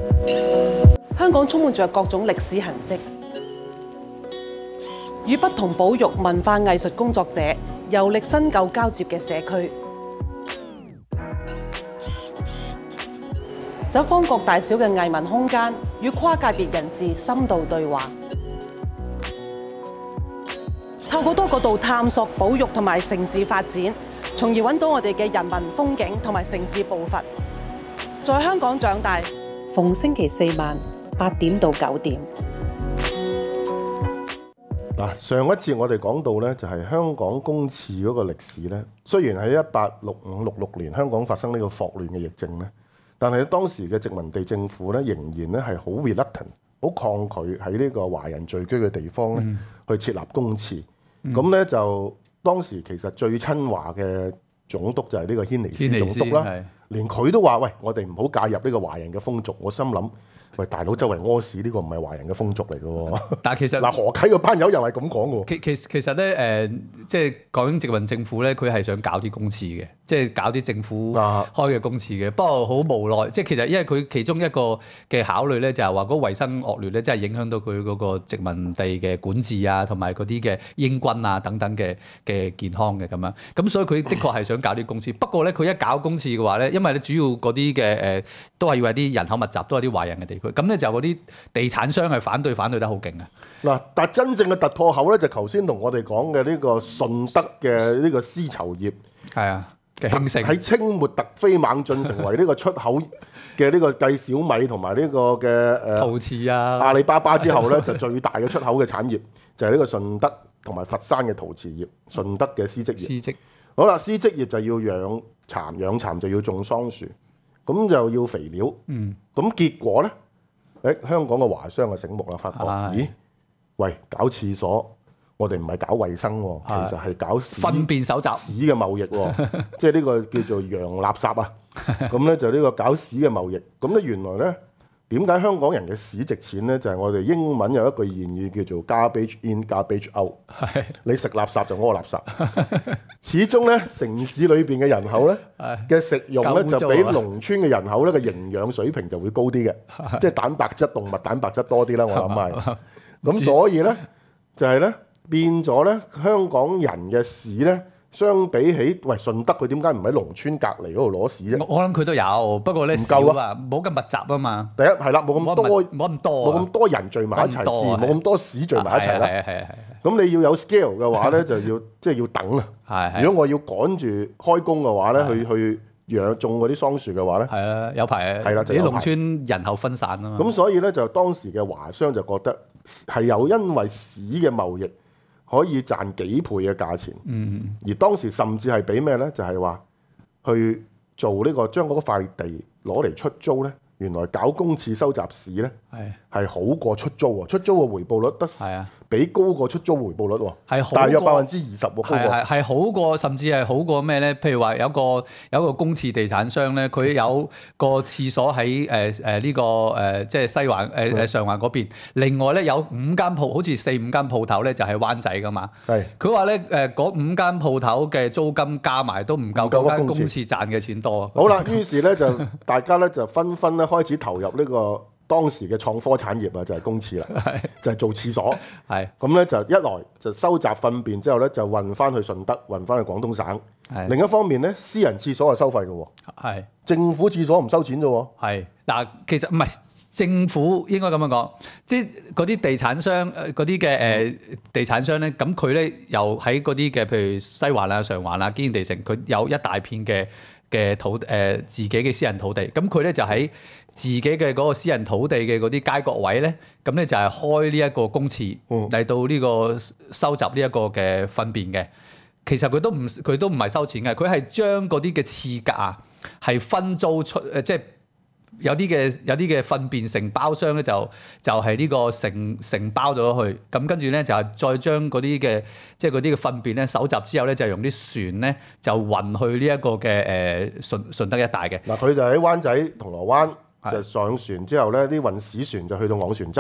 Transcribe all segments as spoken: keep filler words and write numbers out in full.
香港充滿着各種歷史痕跡，與不同保育文化藝術工作者遊歷新舊交接嘅社區，走訪各大小嘅藝文空間，與跨界別人士深度對話，透過多角度探索保育同埋城市發展，從而揾到我哋嘅人文風景同埋城市步伐。在香港長大，逢星期四晚八點到九點。 嗱，上一節我哋講到咧，就係香港公廁嗰個歷史咧。雖然喺一八六五六六年香港發生呢個霍亂嘅疫症咧，但係當時嘅殖民地政府咧，仍然咧係好 reluctant，好抗拒喺呢個華人聚居嘅地方咧去設立公廁。咁咧、嗯、就當時其實最親華嘅總督就係呢個軒尼詩總督啦，連佢都話：喂，我哋唔好介入呢個華人嘅風俗。我心諗。喂，大佬周圍屙屎呢個唔係華人嘅風俗嚟嘅喎。但係其實嗱，何啟個班友又係咁講嘅喎。其其其實咧誒、呃，即係講緊殖民政府咧，佢係想搞啲公廁嘅，即係搞啲政府開嘅公廁嘅。不過好無奈，即係其實因為佢其中一個嘅考慮咧，就係話嗰個衞生惡劣咧，即係影響到佢嗰個殖民地嘅管治啊，同埋嗰啲嘅英軍啊等等嘅嘅健康嘅咁樣。咁所以佢的確係想搞啲公廁。不過咧，佢一搞公廁嘅話咧，因為咧主要嗰啲嘅誒都係要係啲人口密集，都係啲華人嘅地。咁咧就嗰啲地產商係反對，反對得好勁啊！嗱，但係真正嘅突破口咧，就頭先同我哋講嘅呢個順德嘅呢個絲綢業，係啊嘅興盛喺清末突飛猛進，成為呢個出口嘅呢個繼小米同埋呢個嘅誒陶瓷啊阿里巴巴之後咧，就最大嘅出口嘅產業就係呢個順德同埋佛山嘅陶瓷業，順德嘅絲織業。絲織好啦，絲織業就要養蠶，養蠶就要種桑樹，咁就要肥料。嗯，咁結果咧？誒，香港嘅華商就醒目啦，發覺咦，喂，搞廁所，我哋唔係搞衞生喎，其實係搞糞便搜集屎嘅貿易喎，即係呢個叫做洋垃圾啊。咁咧就呢個搞屎嘅貿易。咁咧原來咧點解香港人嘅屎值錢咧？就係、是、我哋英文有一句諺語叫做 garbage in garbage out。你食垃圾就屙垃圾。始終咧城市裏邊嘅人口咧嘅食用咧就比農村嘅人口咧嘅營養水平就會高啲嘅，即係蛋白質動物蛋白質多啲啦，我諗係。咁所以咧就係、是、咧變咗咧香港人嘅屎咧。相比起喂順德，佢點解唔喺農村隔離嗰度攞屎啫？我諗佢都有，不過咧唔夠啊，冇咁密集啊嘛。第一係啦，冇咁多，冇咁多，冇咁多人聚埋一齊，冇咁多屎聚埋一齊啦。係啊係啊係。咁你要有 scale 嘅話咧，就要即係要等啊。係。如果我要趕住開工嘅話咧，去去養種嗰啲桑樹嘅話咧，係啊，有排啊。係啦，就啲農村人口分散啊嘛。咁所以咧，就當時嘅華商就覺得係有因為屎嘅貿易。可以賺幾倍嘅價錢，嗯、而當時甚至係俾咩咧？就係、是、話去做呢、這個將嗰塊地攞嚟出租咧。原來搞公廁收集屎咧，係係好過出租喎，出租嘅回報率得係啊，比高過出租回報率喎，係大約百分之二十喎，係係係好過，甚至係好過咩咧？譬如話有個有個公廁地產商咧，佢有個廁所喺誒誒呢個誒、呃、即係西環誒誒上環嗰邊，另外咧有五間鋪，好似四五間鋪頭咧就係灣仔噶嘛，係佢話咧誒嗰五間鋪頭嘅租金加埋都唔夠嗰間公廁賺嘅錢多。好啦，於是咧就大家咧就紛紛咧。開始投入呢個當時嘅創科產業啊，就係公廁啦，就係做廁所。係咁咧，就一來就收集糞便之後咧，就運翻去順德，運翻去廣東省。另一方面咧，私人廁所係收費嘅喎。係政府廁所唔收錢啫喎。係嗱，其實唔係政府應該咁樣講，即係嗰啲地產商嗰啲嘅誒地產商咧，咁佢咧又喺嗰啲嘅譬如西環啊、上環啊、堅尼地城，佢有一大片嘅。嘅土誒、呃、自己嘅私人土地，咁佢咧就喺自己嘅嗰個私人土地嘅嗰啲街角位咧，咁咧就係開呢一個公廁嚟到呢個收集呢一個嘅糞便嘅。其實佢都唔佢都唔係收錢嘅，佢係將嗰啲嘅廁格啊係分租出誒，即係有啲嘅有啲嘅糞便承包商咧就就係、是、呢個承承包咗去，咁跟住咧就係再將嗰啲嘅即係嗰啲嘅糞便咧搜集之後咧就用啲船咧就運去呢一個嘅誒順順德一帶嘅。嗱，佢就喺灣仔銅鑼灣就上船之後咧，啲運屎船就去到昂船洲，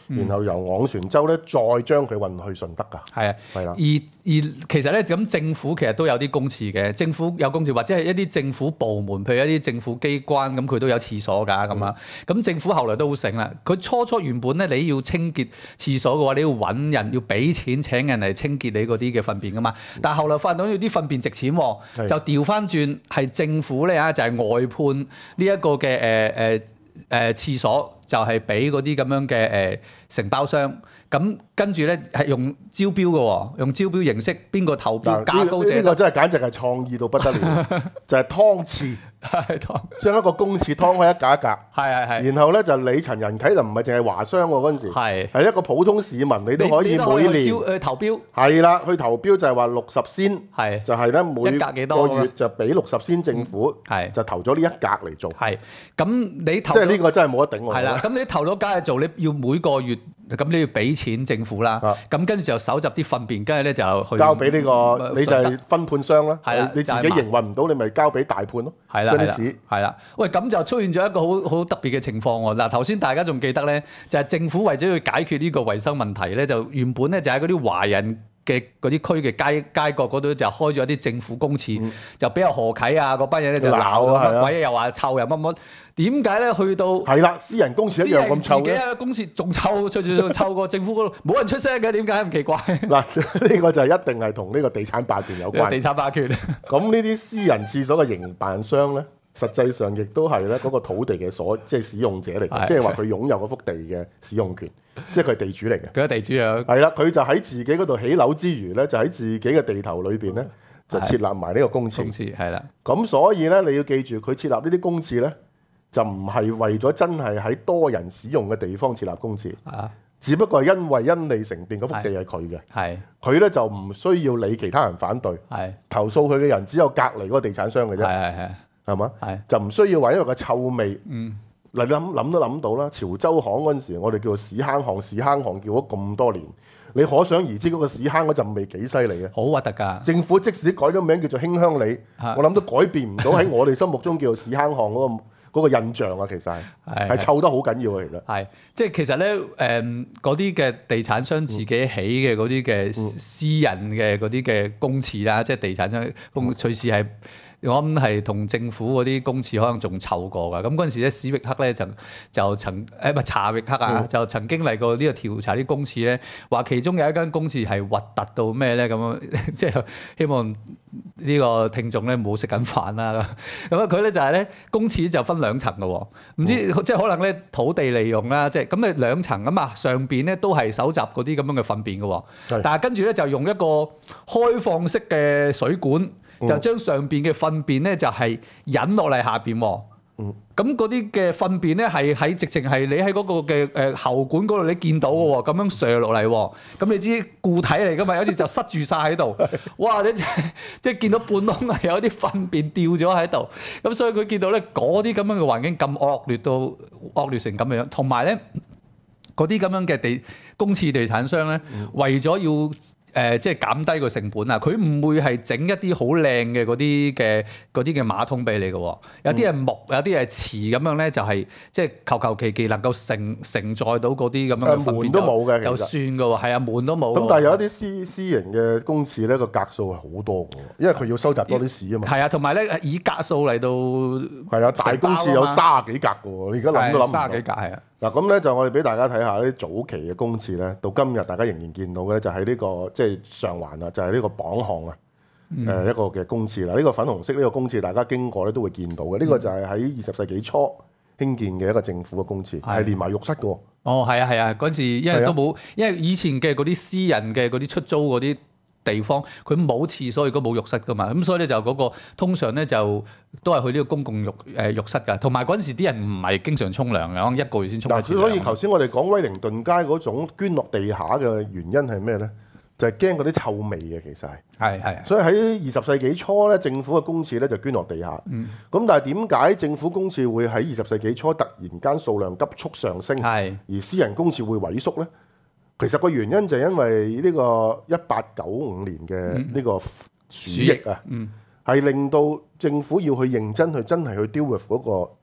然後由昂船洲咧再將佢運去順德㗎。 係啊， 係啦。 而而其實咧咁政府其實都有啲公廁嘅，政府有公廁或者係一啲政府部門，譬如一啲政府機關咁，佢都有廁所㗎咁啊。咁、嗯、政府後來都好醒啦，佢初初原本咧你要清潔廁所嘅話，你要揾人要俾錢請人嚟清潔你嗰啲嘅糞便㗎嘛。但係後來發現到要啲糞便值錢，就調翻轉係政府咧啊，就係、是、外判呢一個嘅誒誒誒廁所，就係俾嗰啲咁樣嘅誒、呃、承包商。咁跟住咧係用招標嘅喎，用招標形式，邊個投標價高者？ 呢、這個真係簡直係創意到不得了，就係湯廁，將一個公廁劏開一格一格， 係係係。 然後咧就你陳人啟就唔係淨係華商喎嗰陣時，係係一個普通市民，你都可以每年去投標。係啦，去投標就係話六十仙， 係就係咧每個月就俾六十仙政府，係、嗯、就投咗呢一格嚟做。係咁你投即係呢個真係冇得頂喎。 係啦，咁你投咗格去做，你要每個月。咁你要俾錢政府啦，咁跟住就搜集啲糞便，跟住咧就去交俾呢、這個，你就係分判商啦。係啦，你自己營運唔到，你咪交俾大判咯。係啦，係啦， 係啦。喂，咁就出現咗一個好好特別嘅情況喎。嗱，頭先大家仲記得咧，就係、是、政府為咗要解決呢個衞生問題咧，就原本咧就喺嗰啲華人嘅嗰啲區嘅街街角嗰度就開咗一啲政府公廁，嗯、就俾阿何啟啊嗰班人咧就鬧啊乜鬼，又話臭又乜乜。點解咧？去到係啦，私人公廁一樣咁臭嘅。 自己嘅公廁仲臭，臭臭臭過政府嗰度，冇人出聲嘅，點解咁奇怪？ 嗱，呢個就係一定係同呢個地產霸權有關。 地產霸權。 咁呢啲私人廁所嘅營辦商咧，實際上亦都係咧嗰個土地嘅所，即係使用者嚟嘅，即係話佢擁有嗰幅地嘅使用權，即係佢係地主嚟嘅。 佢係地主啊。 係啦，佢就喺自己嗰度起樓之餘咧，就喺自己嘅地頭裏邊咧，就設立埋呢個公廁。 公廁係啦。 咁所以咧，你要記住，佢設立呢啲公廁咧。就唔係為咗真係喺多人使用嘅地方設立公廁，啊、只不過係因為因利成便嗰幅地係佢嘅，係佢咧就唔需要理其他人反對，係投訴佢嘅人只有隔離嗰個地產商嘅啫，係係係，係嘛？係就唔需要話因為個臭味，嗯，嗱你諗諗都諗到啦。潮州巷嗰陣時，我哋叫做屎坑巷，屎坑巷叫咗咁多年，你可想而知嗰個屎坑嗰陣味幾犀利嘅，好核突㗎。政府即使改咗名叫做興鄉里，我諗都改變唔到喺我哋心目中叫做屎坑巷嗰個。嗰個印象啊，其實係係臭得好緊要啊，其實係即係其實咧，誒嗰啲嘅地產商自己起嘅嗰啲嘅私人嘅嗰啲嘅公廁啦，嗯、即係地產商公隨時係。我諗係同政府嗰啲公廁可能仲臭過㗎，咁嗰陣時咧史域克咧就就曾誒唔係查域克啊，嗯、就曾經嚟過呢個調查啲公廁咧，話其中有一間公廁係核突到咩咧咁樣，即係希望呢個聽眾咧唔好食緊飯啦咁啊佢咧就係咧公廁就分兩層嘅喎，唔知、嗯、即係可能咧土地利用啦，即係咁你兩層啊嘛，上邊咧都係搜集嗰啲咁樣嘅糞便嘅喎，是但係跟住咧就用一個開放式嘅水管。就將上邊嘅糞便咧就係引落嚟下邊喎，咁嗰啲嘅糞便咧係喺直情係你喺嗰個嘅誒喉管嗰度你見到嘅喎，咁樣射落嚟喎，咁你知固體嚟㗎嘛，有啲就塞住晒喺度，哇！你即係即係見到半窿係有啲糞便掉咗喺度，咁所以佢見到咧嗰啲咁樣嘅環境咁惡劣到惡劣成咁樣，同埋咧嗰啲咁樣嘅地公廁地產商咧，為咗要誒、呃、即係減低個成本啊！佢唔會係整一啲好靚嘅嗰啲嘅嗰啲嘅馬桶俾你嘅，有啲係木，有啲係瓷咁樣咧，就係、是、即係求求其其能夠承承載到嗰啲咁樣嘅糞便， 門都冇嘅， 就算嘅喎，係啊，門都冇。 咁但係有一啲私私營嘅公廁咧，個格數係好多嘅，因為佢要收集多啲屎啊嘛。係啊， 同埋咧以格數嚟到係啊，大公廁有三十幾格嘅喎，你而家諗都諗唔到。 三十幾格係啊。 嗱咁咧就我哋俾大家睇下啲早期嘅公廁咧，到今日大家仍然見到嘅咧就係呢、這個即係、就是、上環啊，就係、是、呢個綁巷啊，誒、嗯呃、一個嘅公廁啦。呢、這個粉紅色呢個公廁大家經過咧都會見到嘅，呢、這個就係喺二十世紀初興建嘅一個政府嘅公廁，係、嗯、連埋浴室嘅喎。哦，係啊係啊，嗰陣時因為都冇，啊、因為以前嘅嗰啲私人嘅嗰啲出租嗰啲地方，佢冇廁所亦都冇浴室噶嘛，咁所以咧就嗰、那個通常咧就都係去呢個公共浴誒、呃、浴室㗎，同埋嗰陣時啲人唔係經常沖涼嘅，可能一個月先沖一次涼。所以頭先我哋講威靈頓街嗰種捐落地下嘅原因係咩咧？就係驚嗰啲臭味嘅，其實係係係。所以喺二十世紀初咧，政府嘅公廁咧就捐落地下。咁、嗯、但係點解政府公廁會喺二十世紀初突然間數量急速上升，係而私人公廁會萎縮咧？其實個原因就係因為呢個一八九五年嘅呢個鼠疫啊，係、嗯嗯、令到政府要去認真去真係去 deal with 嗰個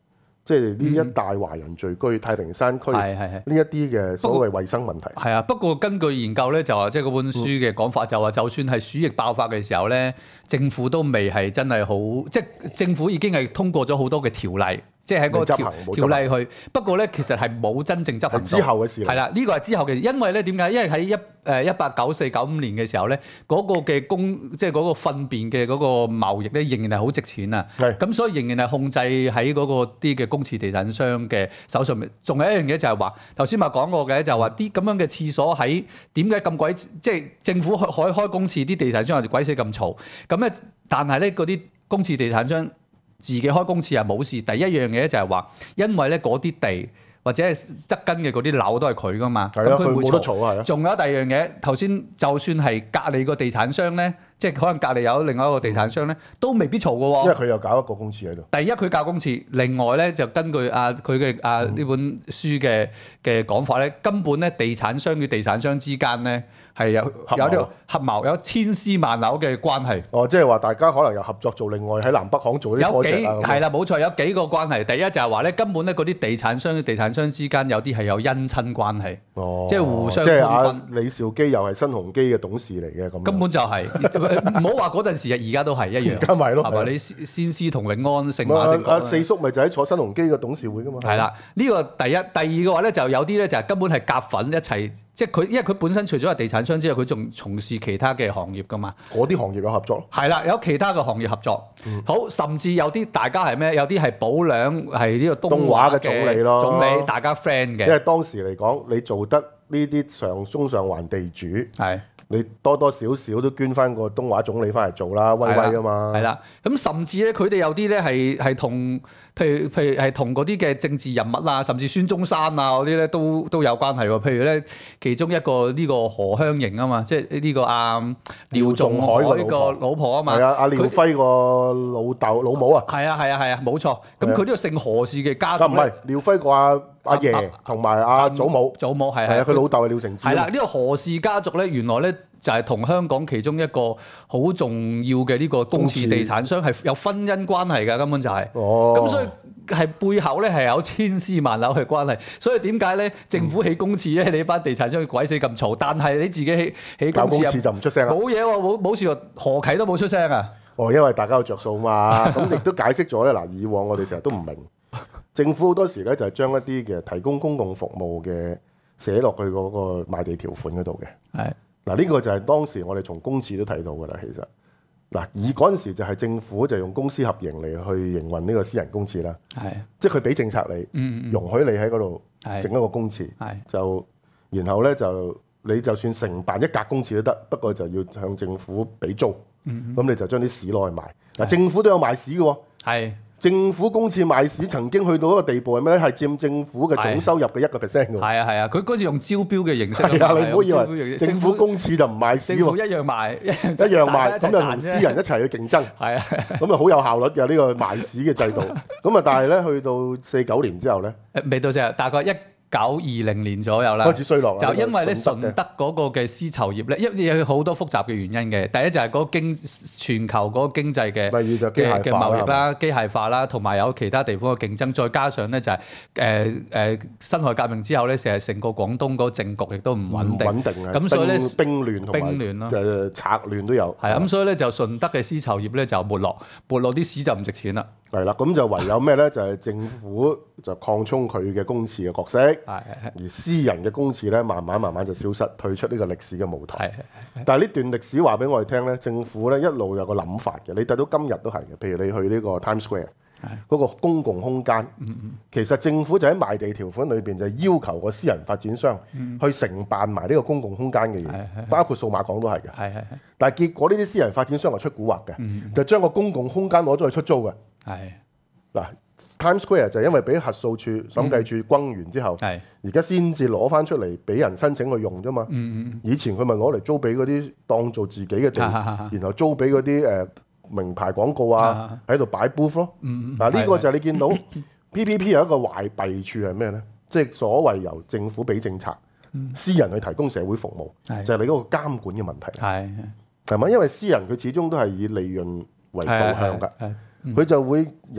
即係呢一帶華人聚居、太平山區呢一啲嘅所謂衞生問題。 係啊，不過根據研究咧，就話即係嗰本書嘅講法就話，就算係鼠疫爆發嘅時候咧，政府都未係真係好，即係政府已經係通過咗好多嘅條例。即係喺個條條例去，不過咧其實係冇真正執行到。 之後嘅事。係啦，呢個係之後嘅，因為咧點解？因為喺一誒一八九四九五年嘅時候咧，嗰、那個嘅公即係嗰個糞便嘅嗰個貿易咧，仍然係好值錢啊。係。咁所以仍然係控制喺嗰個啲嘅公廁地產商嘅手上面。仲有一樣嘢就係話，頭先咪講過嘅，就係話啲咁樣嘅廁所喺點解咁鬼？即係政府開開開公廁，啲地產商係鬼死咁嘈。咁咧，但係咧嗰啲公廁地產商自己開公廁係冇事。第一樣嘢就係話，因為咧嗰啲地或者係側根嘅嗰啲樓都係佢噶嘛，咁佢冇得嘈啊。仲有第二樣嘢，頭先就算係隔離個地產商咧，即係可能隔離有另外一個地產商咧，都未必嘈嘅喎。 因為佢又搞一個公廁喺度。第一佢搞公廁，另外咧就根據啊佢嘅啊呢本書嘅嘅講法咧，根本咧地產商與地產商之間咧係有有呢個合謀，有千絲萬縷嘅關係。 哦，即係話大家可能有合作做另外喺南北行做啲 project 啊。 係啦，冇錯，有幾個關係。第一就係話咧，根本咧嗰啲地產商與地產商之間有啲係有姻親關係，哦、即係互相。 即係阿李兆基又係新鴻基嘅董事嚟嘅咁。 根本就係、是，唔好話嗰陣時，而家都係一樣。 而家咪咯， 係咪？你先師同永安、聖馬聖阿四叔咪就喺坐新鴻基嘅董事會噶嘛。 係啦，呢、這個第一，第二嘅話咧，就有啲咧就係根本係夾粉一齊。即係佢，因為佢本身除咗係地產商之外，佢仲從事其他嘅行業噶嘛。 嗰啲行業有合作咯。 係啦，有其他嘅行業合作。嗯、好，甚至有啲大家係咩？有啲係保良，係呢個東華嘅總理咯。總理大家 friend 嘅。 因為當時嚟講，你做得呢啲上中上環地主，係你多多少少都捐翻個東華總理翻嚟做啦，威威啊嘛。係啦，咁甚至咧，佢哋有啲咧係係同，譬如譬如係同嗰啲嘅政治人物啊，甚至孫中山啊嗰啲咧都都有關係喎。譬如咧，其中一個呢個何香凝啊嘛，即係呢個阿廖仲愷個老婆啊嘛。 係啊，阿廖輝個老豆老母啊。 係啊係啊係啊，冇錯。咁佢呢個姓何氏嘅家族唔係廖輝個阿阿爺同埋阿祖母。 祖母係係啊，佢老豆係廖承志。 係啦，呢個何氏家族咧，原來咧就係同香港其中一個好重要嘅呢個公廁地產商係有婚姻關係㗎，根本就係。哦。咁所以係背後咧係有千絲萬縷嘅關係。所以點解咧政府起公廁咧，你班地產商鬼死咁嘈，但係你自己起起公廁就唔出聲啦。 冇嘢喎，冇冇事喎，何啟都冇出聲啊。 哦，因為大家有着數嘛。咁亦都解釋咗咧。嗱，以往我哋成日都唔明，政府好多時咧就係將一啲嘅提供公共服務嘅寫落去嗰個賣地條款嗰度嘅。係。嗱，呢個就係當時我哋從公廁都睇到㗎啦。其實嗱，以嗰陣時就係政府就用公私合營嚟去營運呢個私人公廁啦。係，即係佢俾政策你，嗯嗯容許你喺嗰度整一個公廁，就然後咧就你就算承辦一格公廁都得，不過就要向政府俾租。咁、嗯嗯、你就將啲屎攞去賣。嗱，政府都有賣屎嘅喎。係。政府公廁賣屎曾經去到一個地步係咩咧？係佔政府嘅總收入嘅一個 percent 㗎。係啊係啊，佢嗰次用招標嘅形式。係啊，你唔好以為政府公廁就唔賣屎喎。政府一樣賣，一樣賣，咁就同私人一齊去競爭。係啊，咁啊好有效率嘅呢個賣屎嘅制度。咁啊，但係咧去到四九年之後咧，誒未到四，大概一九二零年左右啦，開始衰落。就因為咧順德嗰個嘅絲綢業咧，因為有好多複雜嘅原因嘅。第一就係嗰個經全球嗰個經濟嘅嘅嘅貿易啦、機械化啦，同埋有其他地方嘅競爭，再加上咧就係誒誒辛亥革命之後咧，成日成個廣東嗰個政局亦都唔穩定。穩定啊！咁所以咧兵亂同埋兵亂咯，誒賊亂都有。係啊，咁所以咧就順德嘅絲綢業咧就沒落，沒落啲屎就唔值錢啦。係啦，咁就唯有咩咧？就係政府就擴充佢嘅公廁嘅角色，而私人嘅公廁咧，慢慢慢慢就消失，退出呢個歷史嘅舞台。但係呢段歷史話俾我哋聽咧，政府咧一路有個諗法嘅，你睇到今日都係嘅。譬如你去呢個 Times Square 嗰個公共空間，其實政府就喺賣地條款裏邊就要求個私人發展商去承辦埋呢個公共空間嘅嘢，包括數碼港都係嘅。但係結果呢啲私人發展商係出蠱惑嘅，就將個公共空間攞咗去出租嘅。係嗱 ，Times Square 就因為俾核數處、審計處轟完之後，而家先至攞翻出嚟俾人申請去用啫嘛。嗯嗯、以前佢咪攞嚟租俾嗰啲當做自己嘅地，啊、然後租俾嗰啲誒名牌廣告啊，喺度擺 booth 咯。嗱、嗯，呢、嗯、個就係你見到 P P P 有一個壞弊處係咩咧？即係所謂由政府俾政策，嗯、私人去提供社會服務，是就係你嗰個監管嘅問題。係係咪？因為私人佢始終都係以利潤為導向㗎。佢就會由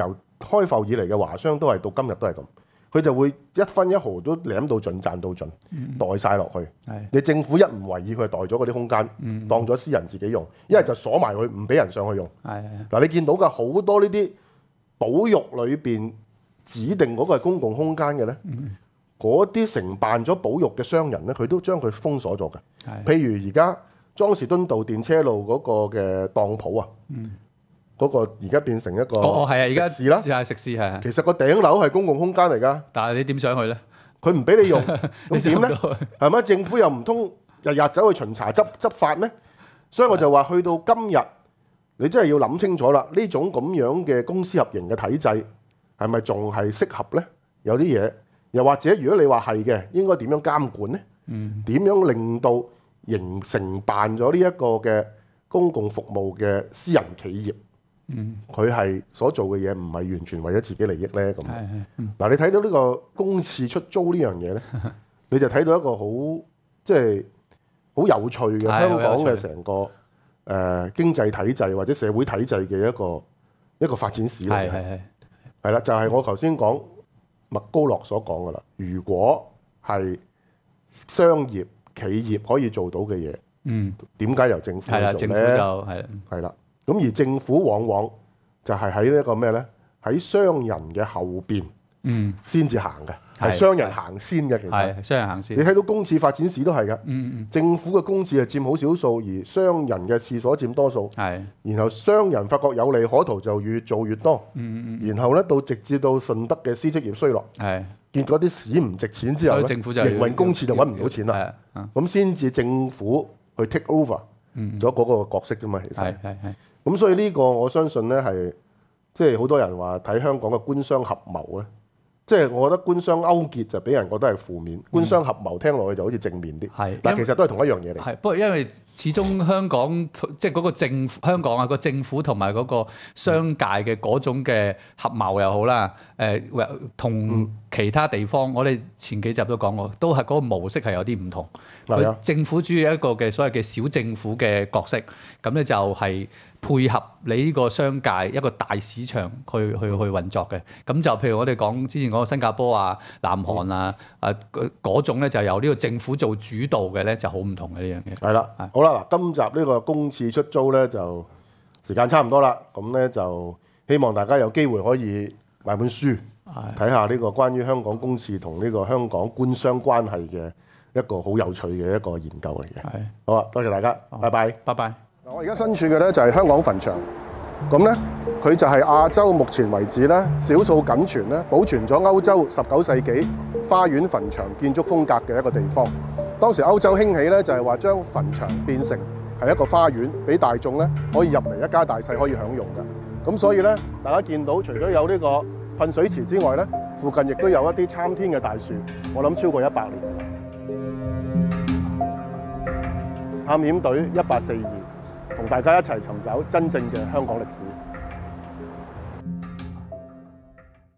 開埠以嚟嘅華商都係到今日都係咁，佢就會一分一毫都舐到盡，賺到盡，袋晒落去。 係你政府一唔為意，佢就袋咗嗰啲空間，當咗私人自己用，一係就鎖埋佢，唔俾人上去用。 係係嗱，你見到嘅好多呢啲保育裏邊指定嗰個係公共空間嘅咧，嗰啲承辦咗保育嘅商人咧，佢都將佢封鎖咗嘅。 係譬如而家莊士敦道電車路嗰個嘅當鋪啊，嗰、個而家變成一個哦哦係啊，而家食肆啦。 係食肆係啊， 其實個頂樓係公共空間嚟㗎， 但係你點上去咧？ 佢唔俾你用， 你咁點咧？ 上唔到去係咪？政府又唔通日日走去巡查執執法咩？所以我就話去到今日，你真係要諗清楚啦。呢種咁樣嘅公私合營嘅體制係咪仲係適合咧？有啲嘢，又或者如果你話係嘅，應該點樣監管咧？ 嗯， 點樣令到形成辦咗呢一個嘅公共服務嘅私人企業？ 嗯， 佢係所做嘅嘢唔係完全為咗自己利益咧咁。 係係嗯嗱，你睇到呢個公廁出租呢樣嘢咧，你就睇到一個好即係好有趣嘅係香港好有趣嘅成個誒、呃、經濟體制或者社會體制嘅一個一個發展史嚟嘅。 係係係係啦，就係、是、我頭先講麥高樂所講噶啦。如果係商業企業可以做到嘅嘢， 嗯點解由政府係啦，政府就去做咧？ 係啦係啦，咁而政府往往就係喺呢一個咩咧？喺商人嘅後邊嗯先至行嘅，係係商人行先嘅。其實係商人行先你睇到公廁發展史都係㗎， 嗯嗯政府嘅公廁係佔好少數，而商人嘅廁所佔多數。 係然後商人發覺有利可圖就越做越多。 嗯嗯然後咧到直至到順德嘅絲織業衰落， 係， 結果啲屎唔值錢之後咧， 所以政府就營運公廁就揾唔到錢啦。 係啊咁先至政府去 take over 咗嗰個角色啫嘛。其實係係係咁，所以呢個我相信咧係即係好多人話睇香港嘅官商合謀咧，即係我覺得官商勾結就俾人覺得係負面，官商合謀聽落去就好似正面啲。 係但其實都係同一樣嘢嚟。 係，不過因為始終香港即係嗰個政府香港啊個政府同埋嗰個商界嘅嗰種嘅合謀又好啦，誒同其他地方，我哋前幾集都講過，都係嗰個模式係有啲唔同。佢係啊政府主要一個嘅所謂嘅小政府嘅角色，咁咧就係配合你呢個商界一個大市場去去去運作嘅。咁就譬如我哋講之前講新加坡啊、南韓啊啊嗰種咧，就由呢個政府做主導嘅咧，就好唔同嘅呢樣嘢。 係啦，好啦，嗱，今集呢個公廁出租咧就時間差唔多啦，咁咧就希望大家有機會可以買本書睇下呢個關於香港公廁同呢個香港官商關係嘅一個好有趣嘅一個研究嚟嘅。 係， 好啊，多謝大家，拜拜。 拜拜。 我而家身處嘅咧就係香港墳場，咁咧佢就係亞洲目前為止咧少數僅存咧保存咗歐洲十九世紀花園墳場建築風格嘅一個地方。當時歐洲興起咧就係話將墳場變成係一個花園，俾大眾咧可以入嚟一家大細可以享用嘅。咁所以咧大家見到除咗有呢個噴水池之外咧，附近亦都有一啲參天嘅大樹，我諗超過一百年㗎啦。探險隊一八四二。同大家一齊尋找真正嘅香港歷史。